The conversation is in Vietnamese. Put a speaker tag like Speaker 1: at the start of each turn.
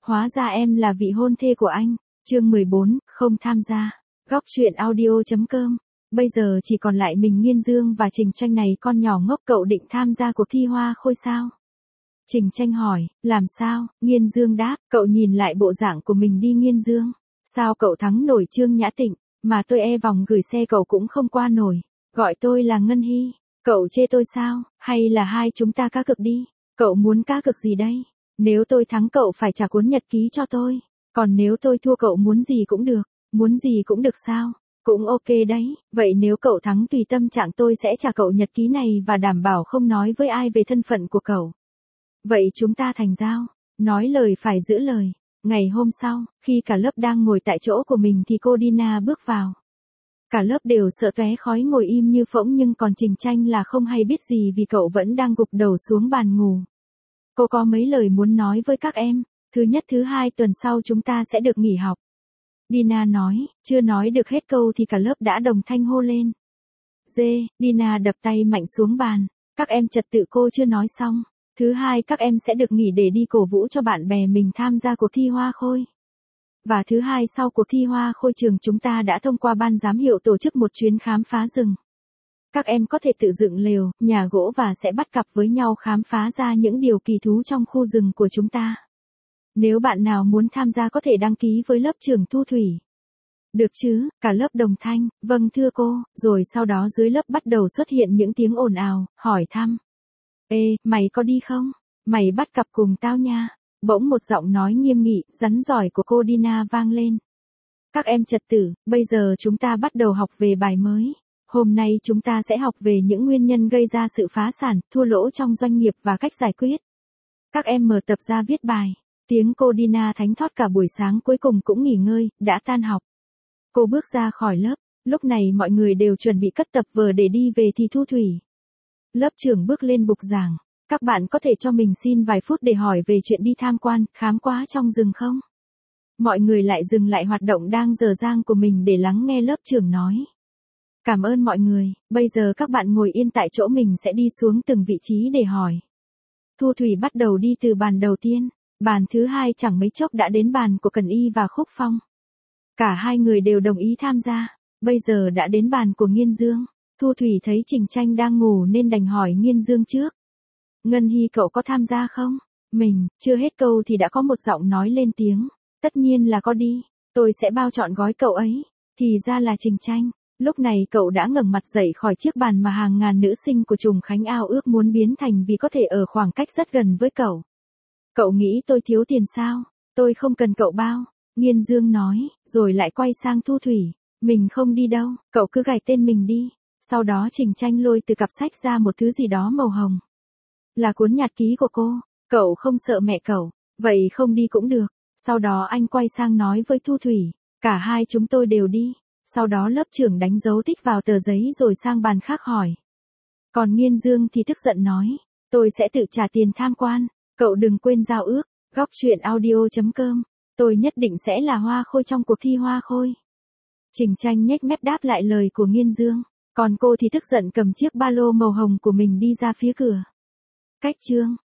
Speaker 1: Hóa ra em là vị hôn thê của anh. Chương 14, không tham gia. Góc truyện audio.com. Bây giờ chỉ còn lại mình Nghiên Dương và Trình Tranh này, con nhỏ ngốc. Cậu định tham gia cuộc thi hoa khôi sao? Trình Tranh hỏi. Làm sao? Nghiên Dương đáp. Cậu nhìn lại bộ dạng của mình đi Nghiên Dương. Sao cậu thắng nổi Trương Nhã Tịnh, mà tôi e vòng gửi xe cậu cũng không qua nổi. Gọi tôi là Ngân Hy. Cậu chê tôi sao? Hay là hai chúng ta cá cược đi? Cậu muốn cá cược gì đây? Nếu tôi thắng cậu phải trả cuốn nhật ký cho tôi. Còn nếu tôi thua cậu muốn gì cũng được. Muốn gì cũng được sao? Cũng ok đấy. Vậy nếu cậu thắng tùy tâm trạng, tôi sẽ trả cậu nhật ký này và đảm bảo không nói với ai về thân phận của cậu. Vậy chúng ta thành giao. Nói lời phải giữ lời. Ngày hôm sau, khi cả lớp đang ngồi tại chỗ của mình thì cô Dina bước vào. Cả lớp đều sợ tóe khói ngồi im như phỗng, nhưng còn Trình Tranh là không hay biết gì vì cậu vẫn đang gục đầu xuống bàn ngủ. Cô có mấy lời muốn nói với các em. Thứ nhất, thứ hai tuần sau chúng ta sẽ được nghỉ học. Dina nói, chưa nói được hết câu thì cả lớp đã đồng thanh hô lên. Dina đập tay mạnh xuống bàn. Các em trật tự, cô chưa nói xong. Thứ hai, các em sẽ được nghỉ để đi cổ vũ cho bạn bè mình tham gia cuộc thi hoa khôi. Và thứ hai, sau cuộc thi hoa khôi, trường chúng ta đã thông qua ban giám hiệu tổ chức một chuyến khám phá rừng. Các em có thể tự dựng lều, nhà gỗ và sẽ bắt cặp với nhau khám phá ra những điều kỳ thú trong khu rừng của chúng ta. Nếu bạn nào muốn tham gia có thể đăng ký với lớp trưởng Thu Thủy. Được chứ? Cả lớp đồng thanh, vâng thưa cô. Rồi sau đó dưới lớp bắt đầu xuất hiện những tiếng ồn ào, hỏi thăm. Ê, mày có đi không? Mày bắt cặp cùng tao nha. Bỗng một giọng nói nghiêm nghị, rắn giỏi của cô Dina vang lên. Các em trật tự, bây giờ chúng ta bắt đầu học về bài mới. Hôm nay chúng ta sẽ học về những nguyên nhân gây ra sự phá sản, thua lỗ trong doanh nghiệp và cách giải quyết. Các em mở tập ra viết bài. Tiếng cô Dina thánh thót cả buổi sáng cuối cùng cũng nghỉ ngơi, đã tan học. Cô bước ra khỏi lớp, lúc này mọi người đều chuẩn bị cất tập vở để đi về thì Thu Thủy. Lớp trưởng bước lên bục giảng. Các bạn có thể cho mình xin vài phút để hỏi về chuyện đi tham quan, khám phá trong rừng không? Mọi người lại dừng lại hoạt động đang dở dang của mình để lắng nghe lớp trưởng nói. Cảm ơn mọi người, bây giờ các bạn ngồi yên tại chỗ, mình sẽ đi xuống từng vị trí để hỏi. Thu Thủy bắt đầu đi từ bàn đầu tiên. Bàn thứ hai chẳng mấy chốc đã đến bàn của Cần Y và Khúc Phong. Cả hai người đều đồng ý tham gia. Bây giờ đã đến bàn của Nghiên Dương. Thu Thủy thấy Trình Tranh đang ngủ nên đành hỏi Nghiên Dương trước. Ngân Hy, cậu có tham gia không? Mình, chưa hết câu thì đã có một giọng nói lên tiếng. Tất nhiên là có đi. Tôi sẽ bao trọn gói cậu ấy. Thì ra là Trình Tranh. Lúc này cậu đã ngẩng mặt dậy khỏi chiếc bàn mà hàng ngàn nữ sinh của Trùng Khánh ao ước muốn biến thành vì có thể ở khoảng cách rất gần với cậu. Cậu nghĩ tôi thiếu tiền sao? Tôi không cần cậu bao. Nghiên Dương nói, rồi lại quay sang Thu Thủy. Mình không đi đâu, cậu cứ gạch tên mình đi. Sau đó Trình Tranh lôi từ cặp sách ra một thứ gì đó màu hồng. Là cuốn nhật ký của cô. Cậu không sợ mẹ cậu, vậy không đi cũng được. Sau đó anh quay sang nói với Thu Thủy. Cả hai chúng tôi đều đi. Sau đó lớp trưởng đánh dấu tích vào tờ giấy rồi sang bàn khác hỏi. Còn Nghiên Dương thì tức giận nói. Tôi sẽ tự trả tiền tham quan. Cậu đừng quên giao ước. Góc truyện audio.com. Tôi nhất định sẽ là hoa khôi trong cuộc thi hoa khôi. Trình Tranh nhếch mép đáp lại lời của Nghiên Dương. Còn cô thì tức giận cầm chiếc ba lô màu hồng của mình đi ra phía cửa. Cách chương.